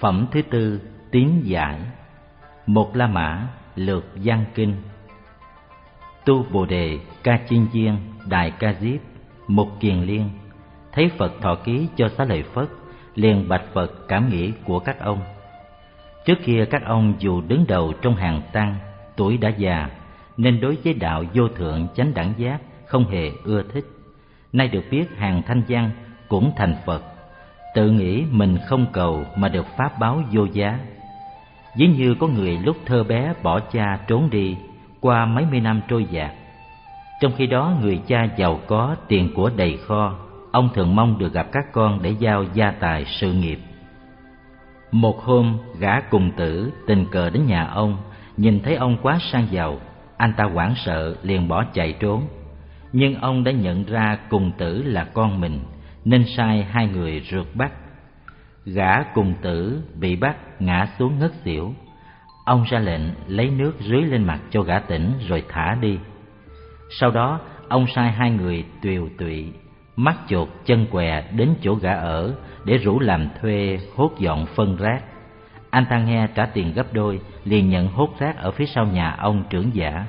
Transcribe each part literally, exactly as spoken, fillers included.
Phẩm thứ tư, tín giải. Một La Mã, lược Văn Kinh. Tu Bồ Đề, Ca Chiên Viên, Đại Ca Diếp, Mục Kiền Liên thấy Phật thọ ký cho Xá Lợi Phất, liền bạch Phật cảm nghĩ của các ông. Trước kia các ông dù đứng đầu trong hàng tăng, tuổi đã già, nên đối với đạo vô thượng chánh đẳng giác không hề ưa thích. Nay được biết hàng thanh văn cũng thành Phật, tự nghĩ mình không cầu mà được pháp báo vô giá. Ví như có người lúc thơ bé bỏ cha trốn đi, qua mấy mươi năm trôi dạt. Trong khi đó người cha giàu có, tiền của đầy kho, ông thường mong được gặp các con để giao gia tài sự nghiệp. Một hôm, gã cùng tử tình cờ đến nhà ông, nhìn thấy ông quá sang giàu, anh ta hoảng sợ liền bỏ chạy trốn. Nhưng ông đã nhận ra cùng tử là con mình, nên sai hai người rượt bắt. Gã cùng tử bị bắt ngã xuống ngất xỉu. Ông ra lệnh lấy nước rưới lên mặt cho gã tỉnh rồi thả đi. Sau đó ông sai hai người tiều tụy, mắt chột chân què đến chỗ gã ở để rủ làm thuê hốt dọn phân rác. Anh ta nghe trả tiền gấp đôi, liền nhận hốt rác ở phía sau nhà ông trưởng giả.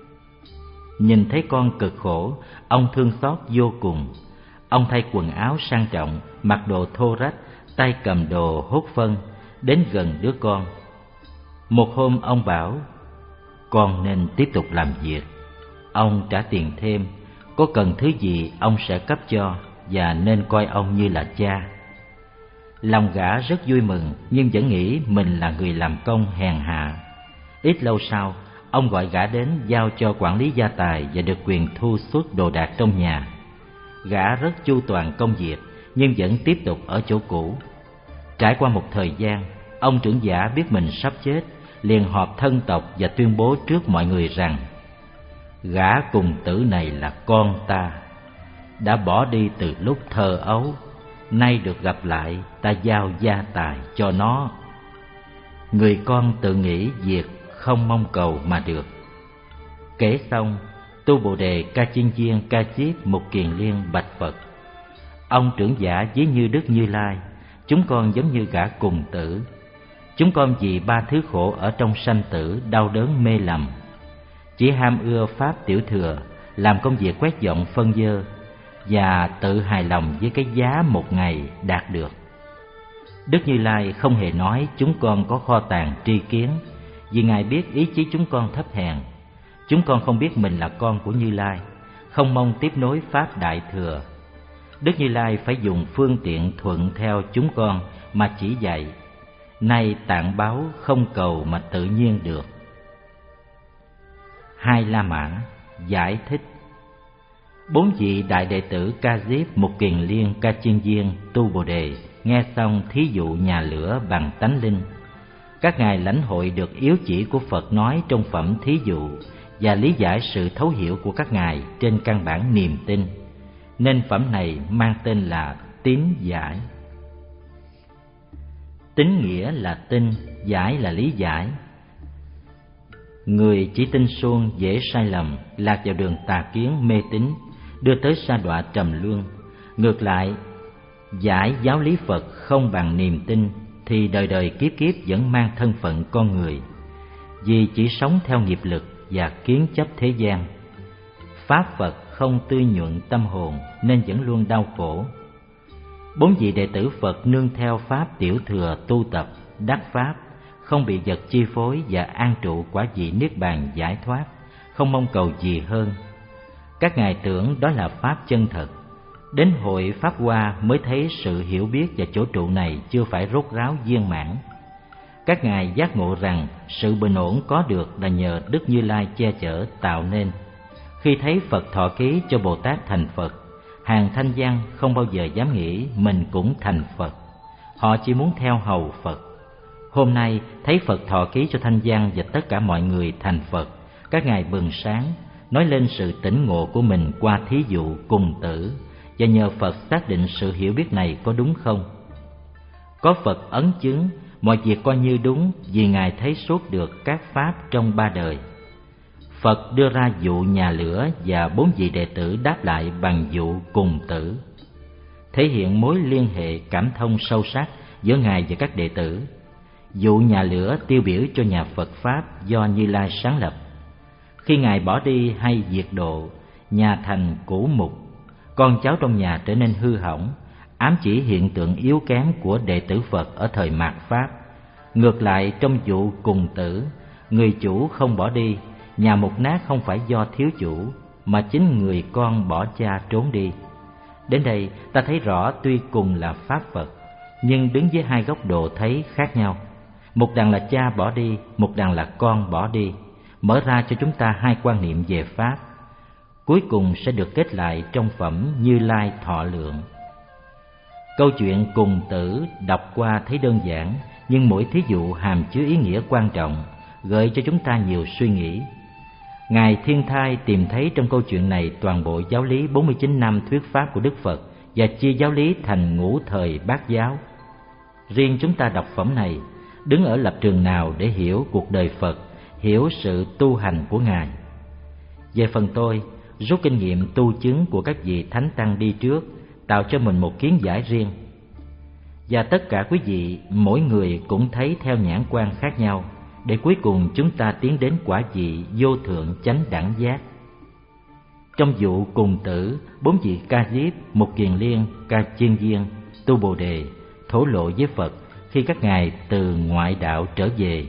Nhìn thấy con cực khổ, ông thương xót vô cùng. Ông thay quần áo sang trọng, mặc đồ thô rách, tay cầm đồ hốt phân, đến gần đứa con. Một hôm ông bảo, con nên tiếp tục làm việc. Ông trả tiền thêm, có cần thứ gì ông sẽ cấp cho, và nên coi ông như là cha. Lòng gã rất vui mừng, nhưng vẫn nghĩ mình là người làm công hèn hạ. Ít lâu sau, ông gọi gã đến giao cho quản lý gia tài và được quyền thu xuất đồ đạc trong nhà. Gã rất chu toàn công việc, nhưng vẫn tiếp tục ở chỗ cũ. Trải qua một thời gian, ông trưởng giả biết mình sắp chết, liền họp thân tộc và tuyên bố trước mọi người rằng: gã cùng tử này là con ta, đã bỏ đi từ lúc thơ ấu, nay được gặp lại, ta giao gia tài cho nó. Người con tự nghĩ việc không mong cầu mà được. Kể xong, Tu Bồ Đề, Ca Chiên Viên, Ca Diếp, Mục Kiền Liên bạch Phật: ông trưởng giả ví như Đức Như Lai, chúng con giống như gã cùng tử. Chúng con vì ba thứ khổ ở trong sanh tử đau đớn mê lầm, chỉ ham ưa pháp tiểu thừa, làm công việc quét dọn phân dơ, và tự hài lòng với cái giá một ngày đạt được. Đức Như Lai không hề nói chúng con có kho tàng tri kiến, vì Ngài biết ý chí chúng con thấp hèn. Chúng con không biết mình là con của Như Lai, không mong tiếp nối pháp đại thừa. Đức Như Lai phải dùng phương tiện thuận theo chúng con mà chỉ dạy. Nay tạng báo không cầu mà tự nhiên được. Hai La Mã giải thích. Bốn vị đại đệ tử Ca Diếp, Mục Kiền Liên, Ca Chiên Viên, Tu Bồ Đề nghe xong thí dụ nhà lửa bằng tánh linh. Các ngài lãnh hội được yếu chỉ của Phật nói trong phẩm thí dụ và lý giải sự thấu hiểu của các ngài trên căn bản niềm tin, nên phẩm này mang tên là tín giải. Tín nghĩa là tin, giải là lý giải. Người chỉ tin suông dễ sai lầm, lạc vào đường tà kiến mê tín, đưa tới sa đọa trầm luân. Ngược lại, giải giáo lý Phật không bằng niềm tin, thì đời đời kiếp kiếp vẫn mang thân phận con người, vì chỉ sống theo nghiệp lực và kiến chấp thế gian. Pháp Phật không tươi nhuận tâm hồn, nên vẫn luôn đau khổ. Bốn vị đệ tử Phật nương theo pháp tiểu thừa tu tập, đắc pháp, không bị vật chi phối và an trụ quả vị niết bàn giải thoát, không mong cầu gì hơn. Các ngài tưởng đó là pháp chân thật. Đến hội Pháp Hoa mới thấy sự hiểu biết và chỗ trụ này chưa phải rốt ráo viên mãn. Các ngài giác ngộ rằng sự bình ổn có được là nhờ Đức Như Lai che chở tạo nên. Khi thấy Phật thọ ký cho Bồ Tát thành Phật, hàng thanh văn không bao giờ dám nghĩ mình cũng thành Phật. Họ chỉ muốn theo hầu Phật. Hôm nay thấy Phật thọ ký cho thanh văn và tất cả mọi người thành Phật, các ngài bừng sáng, nói lên sự tỉnh ngộ của mình qua thí dụ cùng tử, và nhờ Phật xác định sự hiểu biết này có đúng không. Có Phật ấn chứng, mọi việc coi như đúng, vì Ngài thấy suốt được các pháp trong ba đời. Phật đưa ra dụ nhà lửa và bốn vị đệ tử đáp lại bằng dụ cùng tử, thể hiện mối liên hệ cảm thông sâu sắc giữa Ngài và các đệ tử. dụ nhà lửa tiêu biểu cho nhà Phật Pháp do Như Lai sáng lập. Khi Ngài bỏ đi hay diệt độ, nhà thành cũ mục, con cháu trong nhà trở nên hư hỏng, ám chỉ hiện tượng yếu kém của đệ tử Phật ở thời mạt Pháp. Ngược lại, trong vụ cùng tử, người chủ không bỏ đi, nhà mục nát không phải do thiếu chủ, mà chính người con bỏ cha trốn đi. Đến đây ta thấy rõ tuy cùng là Pháp Phật, nhưng đứng với hai góc độ thấy khác nhau. Một đằng là cha bỏ đi, một đằng là con bỏ đi, mở ra cho chúng ta hai quan niệm về Pháp. Cuối cùng sẽ được kết lại trong phẩm Như Lai Thọ Lượng. Câu chuyện cùng tử đọc qua thấy đơn giản, nhưng mỗi thí dụ hàm chứa ý nghĩa quan trọng, gợi cho chúng ta nhiều suy nghĩ. Ngài Thiên Thai tìm thấy trong câu chuyện này toàn bộ giáo lý bốn mươi chín năm thuyết pháp của Đức Phật và chia giáo lý thành ngũ thời bát giáo. Riêng chúng ta đọc phẩm này, đứng ở lập trường nào để hiểu cuộc đời Phật, hiểu sự tu hành của Ngài? Về phần tôi, rút kinh nghiệm tu chứng của các vị thánh tăng đi trước, tạo cho mình một kiến giải riêng. Và tất cả quý vị, mỗi người cũng thấy theo nhãn quan khác nhau, để cuối cùng chúng ta tiến đến quả vị vô thượng chánh đẳng giác. Trong vụ cùng tử, bốn vị Ca Diếp, Mục Kiền Liên, Ca Chiên Viên, Tu Bồ Đề thổ lộ với Phật khi các ngài từ ngoại đạo trở về.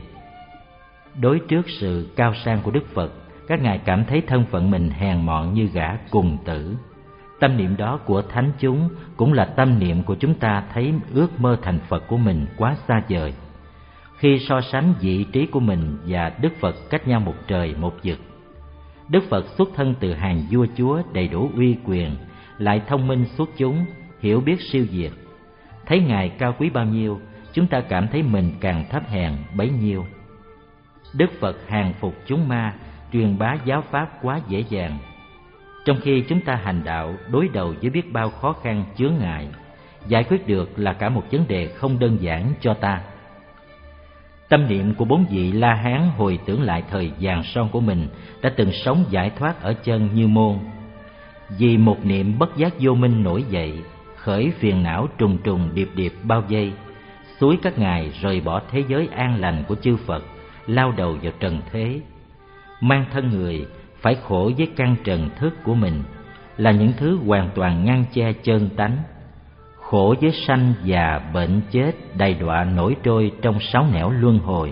Đối trước sự cao sang của Đức Phật, các ngài cảm thấy thân phận mình hèn mọn như gã cùng tử. Tâm niệm đó của thánh chúng cũng là tâm niệm của chúng ta thấy ước mơ thành Phật của mình quá xa vời. Khi so sánh vị trí của mình và Đức Phật cách nhau một trời một vực, Đức Phật xuất thân từ hàng vua chúa đầy đủ uy quyền, lại thông minh xuất chúng, hiểu biết siêu việt. Thấy Ngài cao quý bao nhiêu, chúng ta cảm thấy mình càng thấp hèn bấy nhiêu. Đức Phật hàng phục chúng ma, truyền bá giáo pháp quá dễ dàng, trong khi chúng ta hành đạo đối đầu với biết bao khó khăn chướng ngại, giải quyết được là cả một vấn đề không đơn giản cho ta. Tâm niệm của bốn vị La Hán hồi tưởng lại thời vàng son của mình đã từng sống giải thoát ở chân Như Môn. Vì một niệm bất giác vô minh nổi dậy, khởi phiền não trùng trùng điệp điệp bao vây, xúi các ngài rời bỏ thế giới an lành của chư Phật, lao đầu vào trần thế. Mang thân người phải khổ với căn trần thức của mình, là những thứ hoàn toàn ngăn che chân tánh. Khổ với sanh già bệnh chết đầy đọa nổi trôi trong sáu nẻo luân hồi.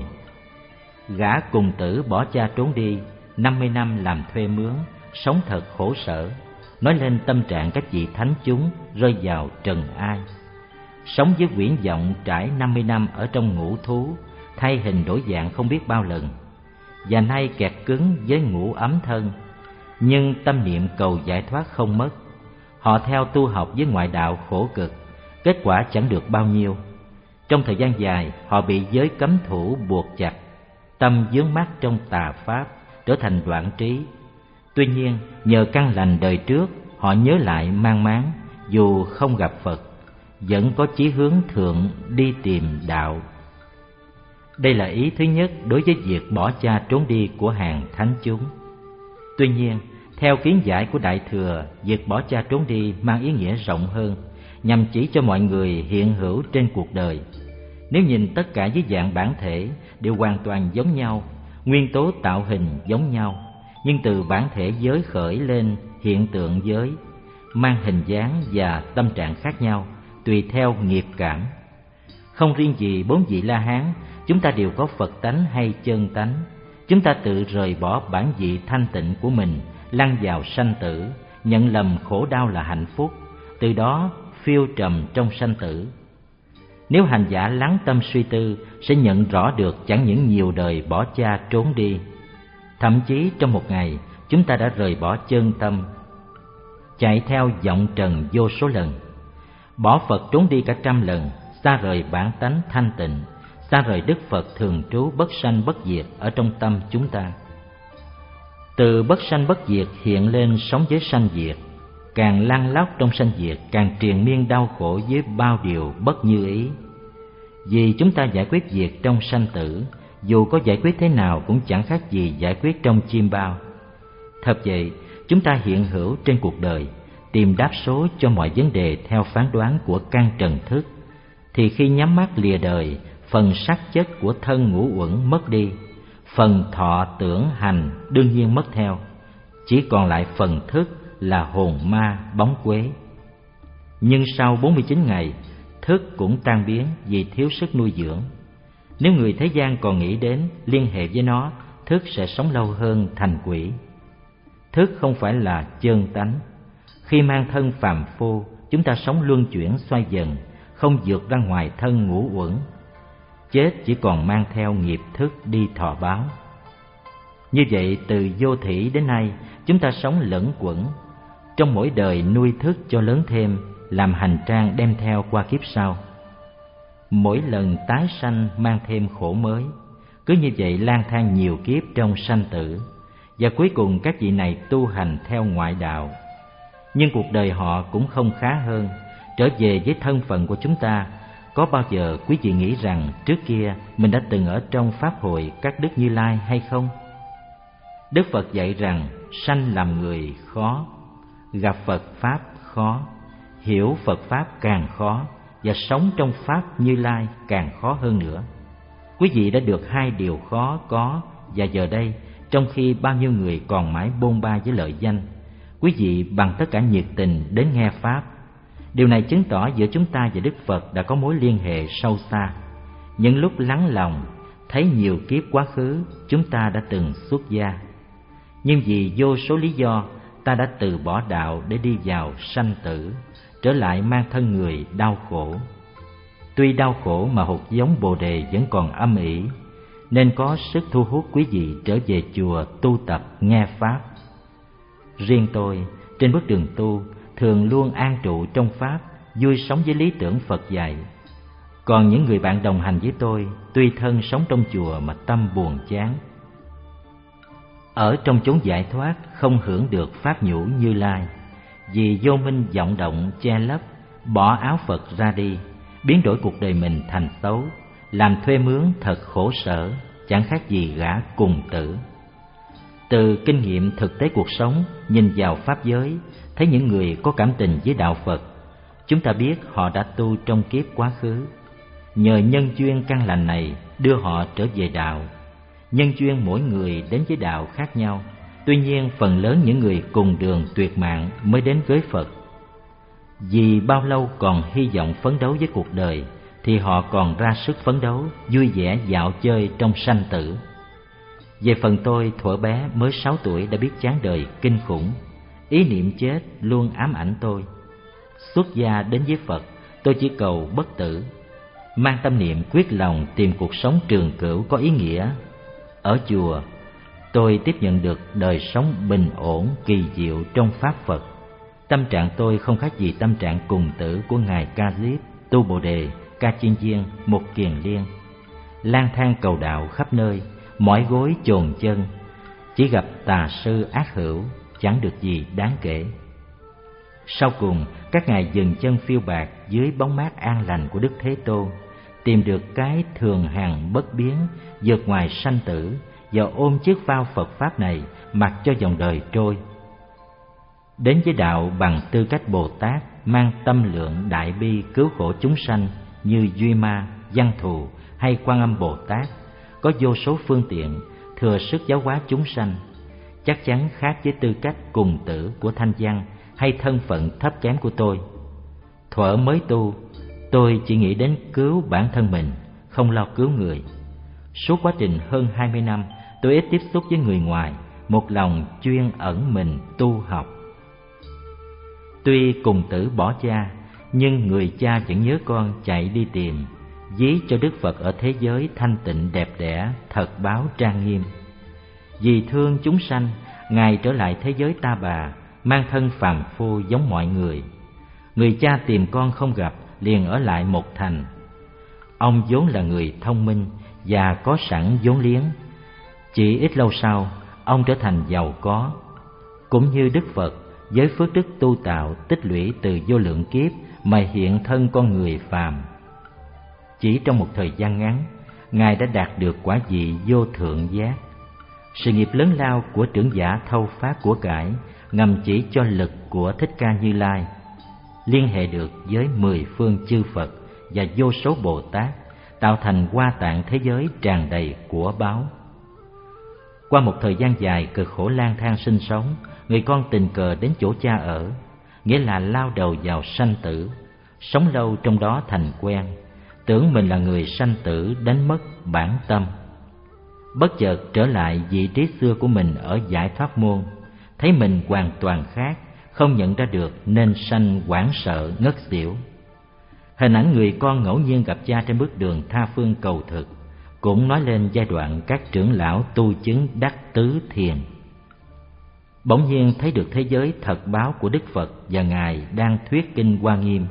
Gã cùng tử bỏ cha trốn đi, năm mươi năm làm thuê mướn, sống thật khổ sở. Nói lên tâm trạng các vị thánh chúng rơi vào trần ai. Sống với quyển vọng trải năm mươi năm ở trong ngũ thú, thay hình đổi dạng không biết bao lần, và nay kẹt cứng với ngũ ấm thân. Nhưng tâm niệm cầu giải thoát không mất. Họ theo tu học với ngoại đạo khổ cực, kết quả chẳng được bao nhiêu. Trong thời gian dài, họ bị giới cấm thủ buộc chặt, tâm vướng mắc trong tà pháp, trở thành đoạn trí. Tuy nhiên, nhờ căn lành đời trước, họ nhớ lại mang máng, dù không gặp Phật, vẫn có chí hướng thượng đi tìm đạo. Đây là ý thứ nhất đối với việc bỏ cha trốn đi của hàng thánh chúng. Tuy nhiên, theo kiến giải của Đại Thừa, việc bỏ cha trốn đi mang ý nghĩa rộng hơn, nhằm chỉ cho mọi người hiện hữu trên cuộc đời. Nếu nhìn tất cả dưới dạng bản thể đều hoàn toàn giống nhau, nguyên tố tạo hình giống nhau, nhưng từ bản thể giới khởi lên hiện tượng giới, mang hình dáng và tâm trạng khác nhau, tùy theo nghiệp cảm. Không riêng gì bốn vị La Hán, chúng ta đều có Phật tánh hay chân tánh. Chúng ta tự rời bỏ bản vị thanh tịnh của mình, lăn vào sanh tử, nhận lầm khổ đau là hạnh phúc, từ đó phiêu trầm trong sanh tử. Nếu hành giả lắng tâm suy tư, sẽ nhận rõ được chẳng những nhiều đời bỏ cha trốn đi, thậm chí trong một ngày chúng ta đã rời bỏ chân tâm, chạy theo vọng trần vô số lần, bỏ Phật trốn đi cả trăm lần, xa rời bản tánh thanh tịnh, xa rời Đức Phật thường trú bất sanh bất diệt ở trong tâm chúng ta. Từ bất sanh bất diệt hiện lên sống với sanh diệt, càng lăn lóc trong sanh diệt, càng triền miên đau khổ với bao điều bất như ý. Vì chúng ta giải quyết việc trong sanh tử, dù có giải quyết thế nào cũng chẳng khác gì giải quyết trong chim bao. Thật vậy, chúng ta hiện hữu trên cuộc đời, tìm đáp số cho mọi vấn đề theo phán đoán của căn trần thức, thì khi nhắm mắt lìa đời, phần sắc chất của thân ngũ uẩn mất đi, phần thọ tưởng hành đương nhiên mất theo, chỉ còn lại phần thức là hồn ma bóng quế. Nhưng sau bốn mươi chín ngày, thức cũng tan biến vì thiếu sức nuôi dưỡng. Nếu người thế gian còn nghĩ đến liên hệ với nó, thức sẽ sống lâu hơn thành quỷ. Thức không phải là chân tánh. Khi mang thân phàm phu, chúng ta sống luân chuyển xoay dần, không vượt ra ngoài thân ngũ uẩn. Chết chỉ còn mang theo nghiệp thức đi thọ báo. Như vậy, từ vô thủy đến nay, chúng ta sống lẫn quẩn, trong mỗi đời nuôi thức cho lớn thêm, làm hành trang đem theo qua kiếp sau. Mỗi lần tái sanh mang thêm khổ mới, cứ như vậy lang thang nhiều kiếp trong sanh tử, và cuối cùng các vị này tu hành theo ngoại đạo. Nhưng cuộc đời họ cũng không khá hơn. Trở về với thân phận của chúng ta, có bao giờ quý vị nghĩ rằng trước kia mình đã từng ở trong pháp hội các đức Như Lai hay không? Đức Phật dạy rằng sanh làm người khó, gặp Phật Pháp khó, hiểu Phật Pháp càng khó, và sống trong Pháp Như Lai càng khó hơn nữa. Quý vị đã được hai điều khó có, và giờ đây, trong khi bao nhiêu người còn mãi bôn ba với lợi danh, quý vị bằng tất cả nhiệt tình đến nghe Pháp. Điều này chứng tỏ giữa chúng ta và Đức Phật đã có mối liên hệ sâu xa. Những lúc lắng lòng, thấy nhiều kiếp quá khứ chúng ta đã từng xuất gia, nhưng vì vô số lý do ta đã từ bỏ đạo để đi vào sanh tử, trở lại mang thân người đau khổ. Tuy đau khổ mà hột giống Bồ Đề vẫn còn âm ỉ, nên có sức thu hút quý vị trở về chùa tu tập nghe Pháp. Riêng tôi, trên bước đường tu, thường luôn an trụ trong Pháp, vui sống với lý tưởng Phật dạy. Còn những người bạn đồng hành với tôi, tuy thân sống trong chùa mà tâm buồn chán. Ở trong chốn giải thoát không hưởng được Pháp nhũ Như Lai, vì vô minh vọng động che lấp, bỏ áo Phật ra đi, biến đổi cuộc đời mình thành xấu, làm thuê mướn thật khổ sở, chẳng khác gì gã cùng tử. Từ kinh nghiệm thực tế cuộc sống, nhìn vào Pháp giới, thấy những người có cảm tình với đạo Phật, chúng ta biết họ đã tu trong kiếp quá khứ. Nhờ nhân duyên căn lành này đưa họ trở về đạo. Nhân duyên mỗi người đến với đạo khác nhau, tuy nhiên phần lớn những người cùng đường tuyệt mạng mới đến với Phật. Vì bao lâu còn hy vọng phấn đấu với cuộc đời, thì họ còn ra sức phấn đấu, vui vẻ dạo chơi trong sanh tử. Về phần tôi, thuở bé mới sáu tuổi đã biết chán đời kinh khủng, ý niệm chết luôn ám ảnh tôi. Xuất gia đến với Phật, tôi chỉ cầu bất tử, mang tâm niệm quyết lòng tìm cuộc sống trường cửu có ý nghĩa. Ở chùa, tôi tiếp nhận được đời sống bình ổn kỳ diệu trong Pháp Phật. Tâm trạng tôi không khác gì tâm trạng cùng tử của Ngài Ca Diếp, Tu Bồ Đề, Ca Chiên Viên, Một Kiền Liên. Lang thang cầu đạo khắp nơi, mỏi gối chồn chân, chỉ gặp tà sư ác hữu, chẳng được gì đáng kể. Sau cùng, các ngài dừng chân phiêu bạt dưới bóng mát an lành của Đức Thế Tôn, tìm được cái thường hằng bất biến, vượt ngoài sanh tử, và ôm chiếc phao Phật Pháp này mặc cho dòng đời trôi. Đến với đạo bằng tư cách Bồ Tát, mang tâm lượng đại bi cứu khổ chúng sanh như Duy Ma, Văn Thù hay Quan Âm Bồ Tát, có vô số phương tiện, thừa sức giáo hóa chúng sanh, chắc chắn khác với tư cách cùng tử của Thanh Văn hay thân phận thấp kém của tôi. Thuở mới tu, tôi chỉ nghĩ đến cứu bản thân mình, không lo cứu người. Suốt quá trình hơn hai mươi năm, tôi ít tiếp xúc với người ngoài, một lòng chuyên ẩn mình tu học. Tuy cùng tử bỏ cha, nhưng người cha vẫn nhớ con chạy đi tìm, ví cho Đức Phật ở thế giới thanh tịnh đẹp đẽ, thật báo trang nghiêm. Vì thương chúng sanh, Ngài trở lại thế giới ta bà, mang thân phàm phu giống mọi người. Người cha tìm con không gặp, liền ở lại một thành. Ông vốn là người thông minh và có sẵn vốn liếng. Chỉ ít lâu sau, ông trở thành giàu có. Cũng như Đức Phật, với phước đức tu tạo tích lũy từ vô lượng kiếp mà hiện thân con người phàm. Chỉ trong một thời gian ngắn, Ngài đã đạt được quả vị vô thượng giác. Sự nghiệp lớn lao của trưởng giả thâu phát của cải ngầm chỉ cho lực của Thích Ca Như Lai, liên hệ được với mười phương chư Phật và vô số Bồ Tát, tạo thành Hoa Tạng thế giới tràn đầy của báu. Qua một thời gian dài cực khổ lang thang sinh sống, người con tình cờ đến chỗ cha ở, nghĩa là lao đầu vào sanh tử, sống lâu trong đó thành quen, tưởng mình là người sanh tử đánh mất bản tâm. Bất chợt trở lại vị trí xưa của mình ở Giải Thoát môn, thấy mình hoàn toàn khác, không nhận ra được nên sanh hoảng sợ ngất xỉu. Hình ảnh người con ngẫu nhiên gặp cha trên bước đường tha phương cầu thực cũng nói lên giai đoạn các trưởng lão tu chứng đắc tứ thiền. Bỗng nhiên thấy được thế giới thật báo của Đức Phật và Ngài đang thuyết kinh Hoa Nghiêm.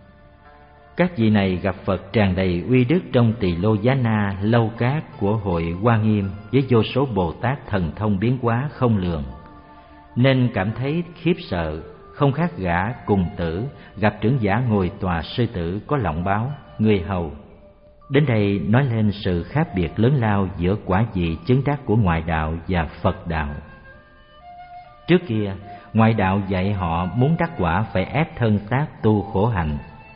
Các vị này gặp Phật tràn đầy uy đức trong Tỳ Lô Giá Na lâu cát của hội Hoa Nghiêm với vô số Bồ Tát thần thông biến hóa không lường, nên cảm thấy khiếp sợ, không khác gã cùng tử gặp trưởng giả ngồi tòa sư tử có lọng báo, người hầu. Đến đây nói lên sự khác biệt lớn lao giữa quả vị chứng đắc của ngoại đạo và Phật đạo. Trước kia, ngoại đạo dạy họ muốn đắc quả phải ép thân xác tu khổ hạnh.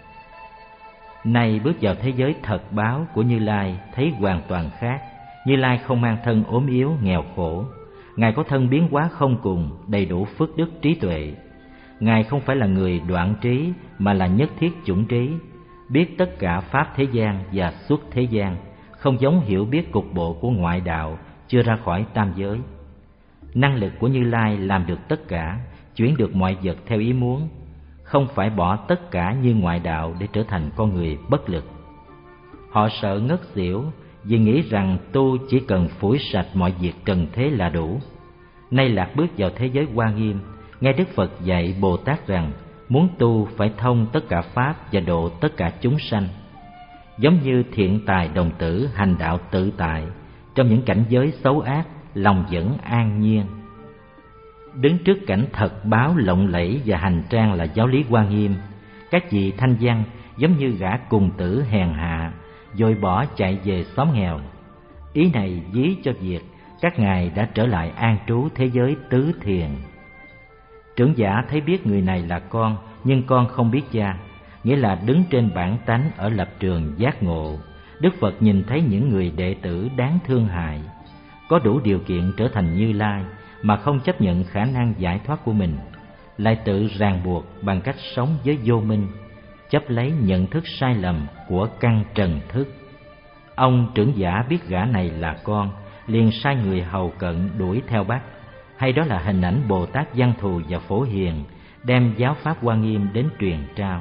Nay bước vào thế giới thật báo của Như Lai thấy hoàn toàn khác. Như Lai không mang thân ốm yếu nghèo khổ, Ngài có thân biến hóa không cùng, đầy đủ phước đức trí tuệ. Ngài không phải là người đoạn trí mà là nhất thiết chủng trí, biết tất cả pháp thế gian và xuất thế gian, không giống hiểu biết cục bộ của ngoại đạo chưa ra khỏi tam giới. Năng lực của Như Lai làm được tất cả, chuyển được mọi vật theo ý muốn, không phải bỏ tất cả như ngoại đạo để trở thành con người bất lực. Họ sợ ngất xỉu vì nghĩ rằng tu chỉ cần phủi sạch mọi việc trần thế là đủ. Nay lạc bước vào thế giới Hoa Nghiêm, nghe Đức Phật dạy Bồ Tát rằng muốn tu phải thông tất cả pháp và độ tất cả chúng sanh. Giống như thiện tài đồng tử hành đạo tự tại, trong những cảnh giới xấu ác lòng vẫn an nhiên. Đứng trước cảnh thật báo lộng lẫy và hành trang là giáo lý Hoa Nghiêm, các vị thanh văn giống như gã cùng tử hèn hạ vội bỏ chạy về xóm nghèo. Ý này ví cho việc các ngài đã trở lại an trú thế giới tứ thiền. Trưởng giả thấy biết người này là con, nhưng con không biết cha, nghĩa là đứng trên bản tánh ở lập trường giác ngộ. Đức Phật nhìn thấy những người đệ tử đáng thương hại, có đủ điều kiện trở thành Như Lai mà không chấp nhận khả năng giải thoát của mình, lại tự ràng buộc bằng cách sống với vô minh, chấp lấy nhận thức sai lầm của căn trần thức. Ông trưởng giả biết gã này là con, liền sai người hầu cận đuổi theo bắt, hay đó là hình ảnh Bồ Tát Văn Thù và Phổ Hiền đem giáo pháp Hoa Nghiêm đến truyền trao.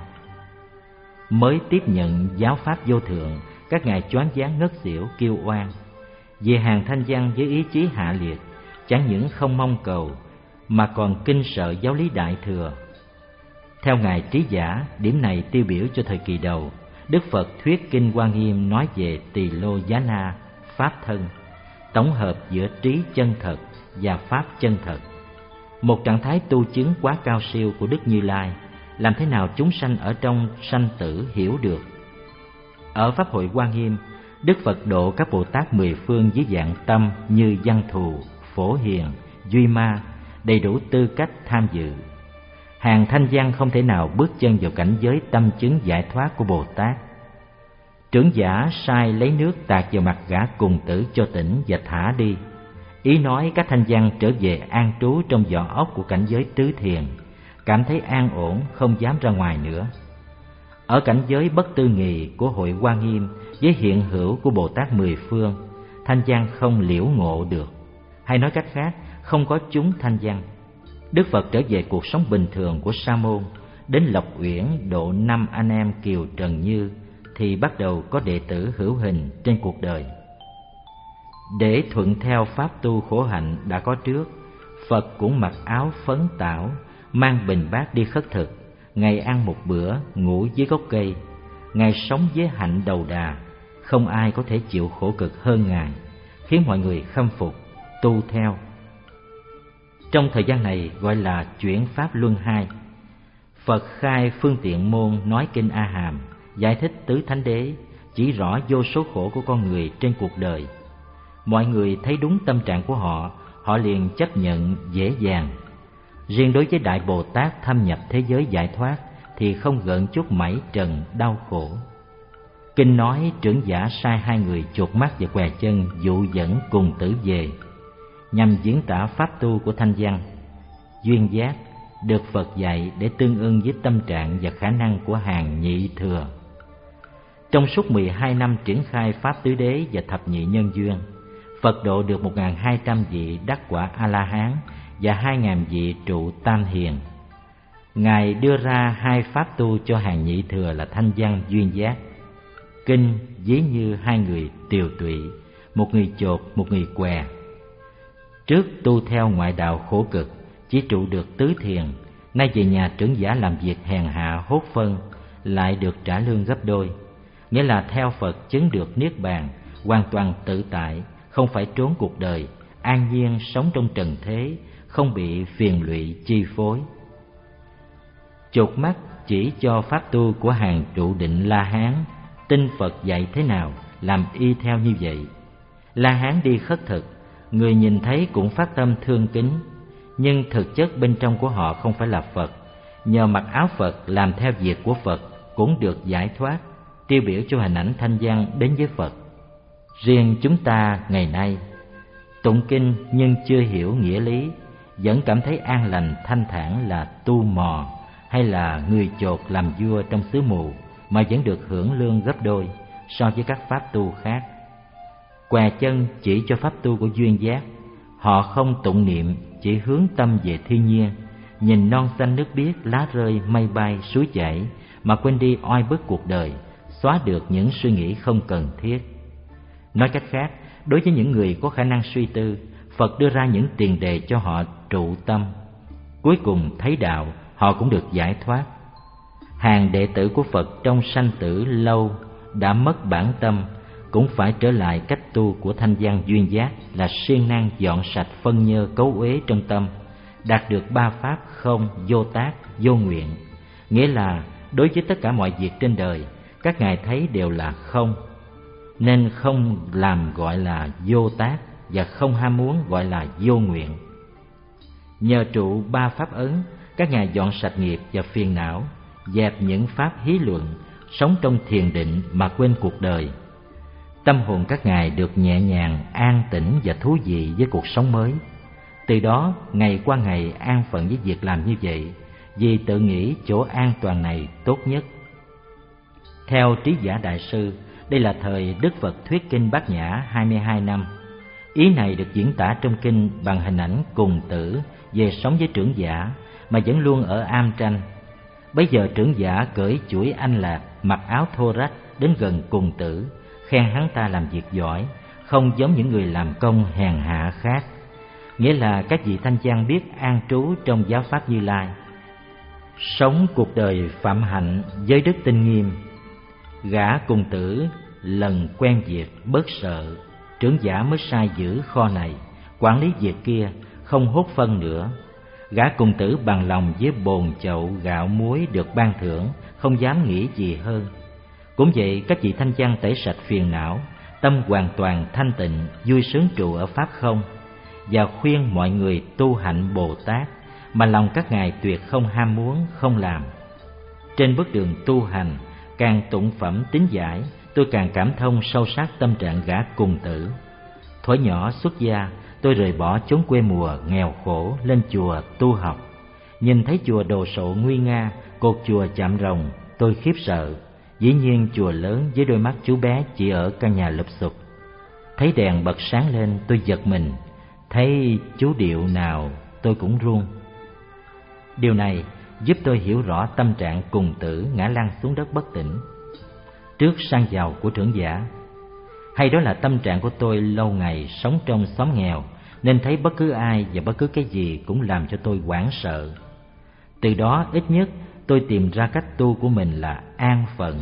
Mới tiếp nhận giáo pháp vô thượng, các ngài choáng váng ngất xỉu kêu oan. Về hàng thanh văn với ý chí hạ liệt, chẳng những không mong cầu mà còn kinh sợ giáo lý Đại Thừa. Theo ngài Trí Giả, điểm này tiêu biểu cho thời kỳ đầu, Đức Phật thuyết kinh Hoa Nghiêm nói về Tỳ Lô Giá Na, pháp thân, tổng hợp giữa trí chân thật và pháp chân thật. Một trạng thái tu chứng quá cao siêu của Đức Như Lai, làm thế nào chúng sanh ở trong sanh tử hiểu được. Ở pháp hội Hoa Nghiêm, Đức Phật độ các Bồ Tát mười phương dưới dạng tâm như Văn Thù, Phổ Hiền, Duy Ma, đầy đủ tư cách tham dự. Hàng thanh văn không thể nào bước chân vào cảnh giới tâm chứng giải thoát của Bồ Tát. Trưởng giả sai lấy nước tạt vào mặt gã cùng tử cho tỉnh và thả đi. Ý nói các thanh văn trở về an trú trong vỏ ốc của cảnh giới tứ thiền, cảm thấy an ổn, không dám ra ngoài nữa. Ở cảnh giới bất tư nghì của hội Hoa Nghiêm với hiện hữu của Bồ Tát mười phương, thanh văn không liễu ngộ được, hay nói cách khác, không có chúng thanh văn. Đức Phật trở về cuộc sống bình thường của Sa môn, đến Lộc Uyển độ năm anh em Kiều Trần Như thì bắt đầu có đệ tử hữu hình trên cuộc đời. Để thuận theo pháp tu khổ hạnh đã có trước, Phật cũng mặc áo phấn tảo, mang bình bát đi khất thực, ngày ăn một bữa, ngủ dưới gốc cây. Ngài sống với hạnh đầu đà, không ai có thể chịu khổ cực hơn Ngài, khiến mọi người khâm phục, tu theo. Trong thời gian này gọi là chuyển pháp luân hai. Phật khai phương tiện môn nói kinh A Hàm, giải thích tứ thánh đế, chỉ rõ vô số khổ của con người trên cuộc đời. Mọi người thấy đúng tâm trạng của họ, họ liền chấp nhận dễ dàng. Riêng đối với Đại Bồ Tát thâm nhập thế giới giải thoát thì không gợn chút mảy trần đau khổ. Kinh nói trưởng giả sai hai người chuột mắt và què chân dụ dẫn cùng tử về, nhằm diễn tả pháp tu của thanh văn. Duyên giác được Phật dạy để tương ưng với tâm trạng và khả năng của hàng nhị thừa. Trong suốt mười hai năm triển khai pháp tứ đế và thập nhị nhân duyên, Phật độ được một nghìn hai trăm vị đắc quả A-la-hán và hai nghìn vị trụ tam hiền. Ngài đưa ra hai pháp tu cho hàng nhị thừa là thanh văn, duyên giác. Kinh ví như hai người tiều tụy, một người chột, một người què. Trước tu theo ngoại đạo khổ cực, chỉ trụ được tứ thiền, nay về nhà trưởng giả làm việc hèn hạ hốt phân, lại được trả lương gấp đôi. Nghĩa là theo Phật chứng được niết bàn, hoàn toàn tự tại, không phải trốn cuộc đời, an nhiên sống trong trần thế, không bị phiền lụy chi phối. Chột mắt chỉ cho pháp tu của hàng trụ định La Hán, tin Phật dạy thế nào làm y theo như vậy. La Hán đi khất thực, người nhìn thấy cũng phát tâm thương kính, nhưng thực chất bên trong của họ không phải là Phật. Nhờ mặc áo Phật làm theo việc của Phật cũng được giải thoát, tiêu biểu cho hình ảnh thanh văn đến với Phật. Riêng chúng ta ngày nay tụng kinh nhưng chưa hiểu nghĩa lý, vẫn cảm thấy an lành thanh thản là tu mò, hay là người chột làm vua trong xứ mù mà vẫn được hưởng lương gấp đôi so với các pháp tu khác. Què chân chỉ cho pháp tu của duyên giác, họ không tụng niệm, chỉ hướng tâm về thiên nhiên, nhìn non xanh nước biếc, lá rơi, mây bay, suối chảy mà quên đi oai bức cuộc đời, xóa được những suy nghĩ không cần thiết. Nói cách khác, đối với những người có khả năng suy tư, Phật đưa ra những tiền đề cho họ trụ tâm. Cuối cùng thấy đạo, họ cũng được giải thoát. Hàng đệ tử của Phật trong sanh tử lâu đã mất bản tâm, cũng phải trở lại cách tu của thanh văn duyên giác là siêng năng dọn sạch phân nhơ cấu uế trong tâm, đạt được ba pháp không, vô tác, vô nguyện. Nghĩa là đối với tất cả mọi việc trên đời, các ngài thấy đều là không, nên không làm gọi là vô tác, và không ham muốn gọi là vô nguyện. Nhờ trụ ba pháp ấn, các ngài dọn sạch nghiệp và phiền não, dẹp những pháp hí luận, sống trong thiền định mà quên cuộc đời. Tâm hồn các ngài được nhẹ nhàng, an tĩnh và thú vị với cuộc sống mới. Từ đó ngày qua ngày an phận với việc làm như vậy, vì tự nghĩ chỗ an toàn này tốt nhất. Theo Trí Giả Đại Sư, đây là thời Đức Phật thuyết kinh Bát Nhã hai mươi hai năm. Ý này được diễn tả trong kinh bằng hình ảnh cùng tử về sống với trưởng giả mà vẫn luôn ở am tranh. Bây giờ trưởng giả cởi chuỗi anh lạc, mặc áo thô rách đến gần cùng tử, khen hắn ta làm việc giỏi, không giống những người làm công hèn hạ khác. Nghĩa là các vị thanh văn biết an trú trong giáo pháp Như Lai, sống cuộc đời phạm hạnh với đức tinh nghiêm. Gã cùng tử lần quen việc bớt sợ, trưởng giả mới sai giữ kho này, quản lý việc kia, không hốt phân nữa. Gã cùng tử bằng lòng với bồn chậu gạo muối được ban thưởng, không dám nghĩ gì hơn. Cũng vậy, các vị thanh văn tẩy sạch phiền não, tâm hoàn toàn thanh tịnh, vui sướng trụ ở pháp không, và khuyên mọi người tu hạnh Bồ Tát, mà lòng các ngài tuyệt không ham muốn, không làm. Trên bước đường tu hành, càng tụng phẩm tín giải, tôi càng cảm thông sâu sắc tâm trạng gã cùng tử. Thuở nhỏ xuất gia, tôi rời bỏ chốn quê mùa nghèo khổ lên chùa tu học. Nhìn thấy chùa đồ sộ nguy nga, cột chùa chạm rồng, tôi khiếp sợ. Dĩ nhiên chùa lớn với đôi mắt chú bé chỉ ở căn nhà lụp xụp. Thấy đèn bật sáng lên, tôi giật mình. Thấy chú điệu nào tôi cũng run. Điều này giúp tôi hiểu rõ tâm trạng cùng tử ngã lăn xuống đất bất tỉnh trước sang giàu của trưởng giả. Hay đó là tâm trạng của tôi lâu ngày sống trong xóm nghèo, nên thấy bất cứ ai và bất cứ cái gì cũng làm cho tôi hoảng sợ. Từ đó ít nhất tôi tìm ra cách tu của mình là an phận.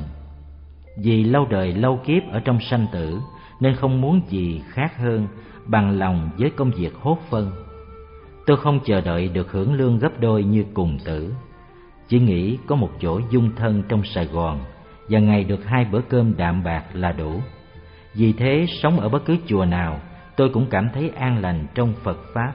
Vì lâu đời lâu kiếp ở trong sanh tử, nên không muốn gì khác hơn bằng lòng với công việc hốt phân. Tôi không chờ đợi được hưởng lương gấp đôi như cùng tử, chỉ nghĩ có một chỗ dung thân trong Sài Gòn và ngày được hai bữa cơm đạm bạc là đủ. Vì thế sống ở bất cứ chùa nào, tôi cũng cảm thấy an lành trong Phật Pháp.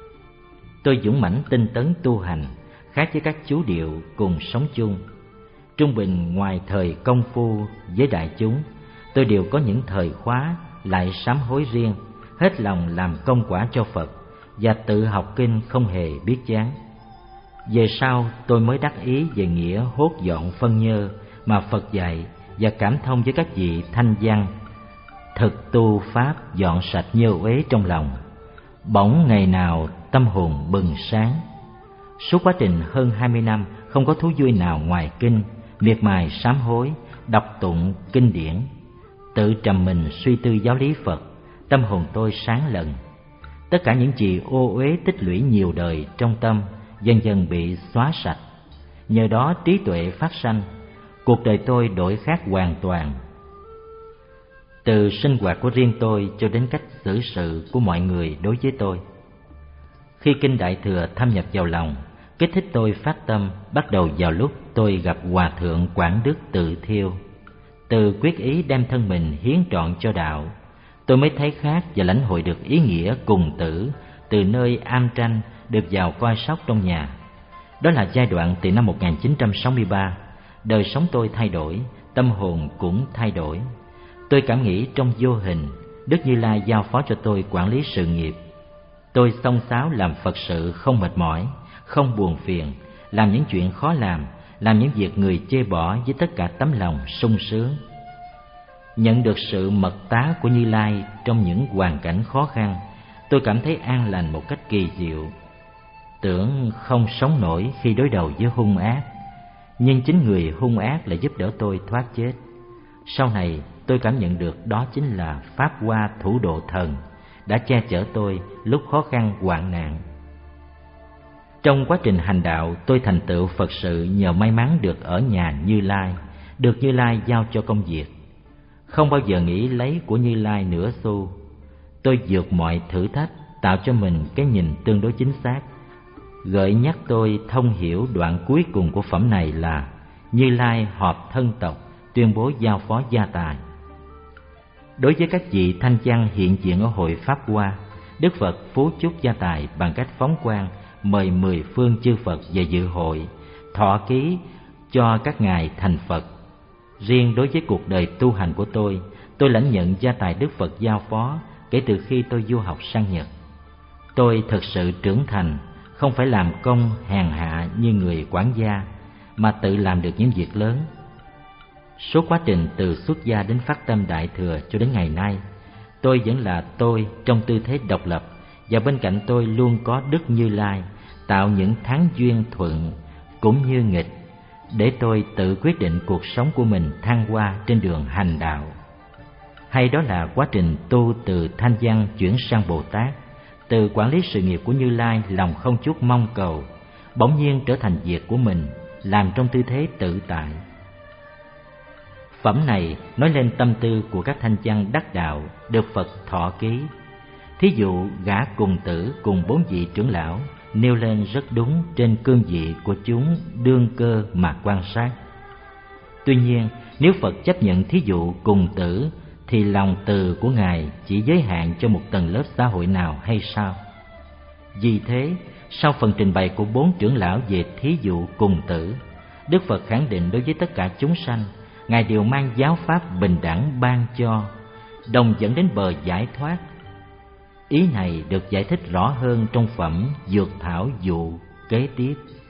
Tôi dũng mãnh tinh tấn tu hành, khác với các chú điệu cùng sống chung. Trung bình ngoài thời công phu với đại chúng, tôi đều có những thời khóa lại sám hối riêng, hết lòng làm công quả cho Phật và tự học kinh không hề biết chán. Về sau tôi mới đắc ý về nghĩa hốt dọn phân nhơ mà Phật dạy và cảm thông với các vị thanh văn, thực tu pháp dọn sạch nhơ uế trong lòng. Bỗng ngày nào tâm hồn bừng sáng. Suốt quá trình hơn hai mươi năm không có thú vui nào ngoài kinh, miệt mài sám hối, đọc tụng kinh điển, tự trầm mình suy tư giáo lý Phật, tâm hồn tôi sáng lần. Tất cả những gì ô uế tích lũy nhiều đời trong tâm dần dần bị xóa sạch. Nhờ đó trí tuệ phát sanh, cuộc đời tôi đổi khác hoàn toàn. Từ sinh hoạt của riêng tôi cho đến cách xử sự của mọi người đối với tôi. Khi kinh Đại Thừa thâm nhập vào lòng, kích thích tôi phát tâm bắt đầu vào lúc tôi gặp Hòa thượng Quảng Đức Tự Thiêu. Từ quyết ý đem thân mình hiến trọn cho đạo, tôi mới thấy khác và lãnh hội được ý nghĩa cùng tử từ nơi am tranh được vào coi sóc trong nhà. Đó là giai đoạn từ năm một nghìn chín trăm sáu mươi ba. Đời sống tôi thay đổi, tâm hồn cũng thay đổi. Tôi cảm nghĩ trong vô hình, Đức Như Lai giao phó cho tôi quản lý sự nghiệp. Tôi xông xáo làm Phật sự không mệt mỏi, không buồn phiền, làm những chuyện khó làm, làm những việc người chê bỏ với tất cả tấm lòng sung sướng. Nhận được sự mật tá của Như Lai trong những hoàn cảnh khó khăn, tôi cảm thấy an lành một cách kỳ diệu. Tưởng không sống nổi khi đối đầu với hung ác, nhưng chính người hung ác lại giúp đỡ tôi thoát chết. Sau này tôi cảm nhận được đó chính là Pháp Hoa Thủ Độ Thần đã che chở tôi lúc khó khăn hoạn nạn. Trong quá trình hành đạo, tôi thành tựu Phật sự nhờ may mắn được ở nhà Như Lai, được Như Lai giao cho công việc. Không bao giờ nghĩ lấy của Như Lai nửa xu. Tôi vượt mọi thử thách, tạo cho mình cái nhìn tương đối chính xác. Gợi nhắc tôi thông hiểu đoạn cuối cùng của phẩm này là Như Lai họp thân tộc, tuyên bố giao phó gia tài. Đối với các vị thanh văn hiện diện ở hội Pháp Hoa, Đức Phật phú chúc gia tài bằng cách phóng quang mời mười phương chư Phật về dự hội, thọ ký cho các ngài thành Phật. Riêng đối với cuộc đời tu hành của tôi, tôi lãnh nhận gia tài Đức Phật giao phó kể từ khi tôi du học sang Nhật. Tôi thực sự trưởng thành, không phải làm công hèn hạ như người quản gia, mà tự làm được những việc lớn. Suốt quá trình từ xuất gia đến phát tâm Đại Thừa cho đến ngày nay, tôi vẫn là tôi trong tư thế độc lập, và bên cạnh tôi luôn có Đức Như Lai tạo những tháng duyên thuận cũng như nghịch để tôi tự quyết định cuộc sống của mình thăng hoa trên đường hành đạo. Hay đó là quá trình tu từ thanh văn chuyển sang Bồ Tát, từ quản lý sự nghiệp của Như Lai lòng không chút mong cầu, bỗng nhiên trở thành việc của mình, làm trong tư thế tự tại. Phẩm này nói lên tâm tư của các thanh văn đắc đạo được Phật thọ ký. Thí dụ gã cùng tử cùng bốn vị trưởng lão nêu lên rất đúng trên cương vị của chúng đương cơ mà quan sát. Tuy nhiên, nếu Phật chấp nhận thí dụ cùng tử thì lòng từ của Ngài chỉ giới hạn cho một tầng lớp xã hội nào hay sao? Vì thế, sau phần trình bày của bốn trưởng lão về thí dụ cùng tử, Đức Phật khẳng định đối với tất cả chúng sanh, Ngài đều mang giáo pháp bình đẳng ban cho, đồng dẫn đến bờ giải thoát. Ý này được giải thích rõ hơn trong phẩm Dược Thảo Dụ kế tiếp.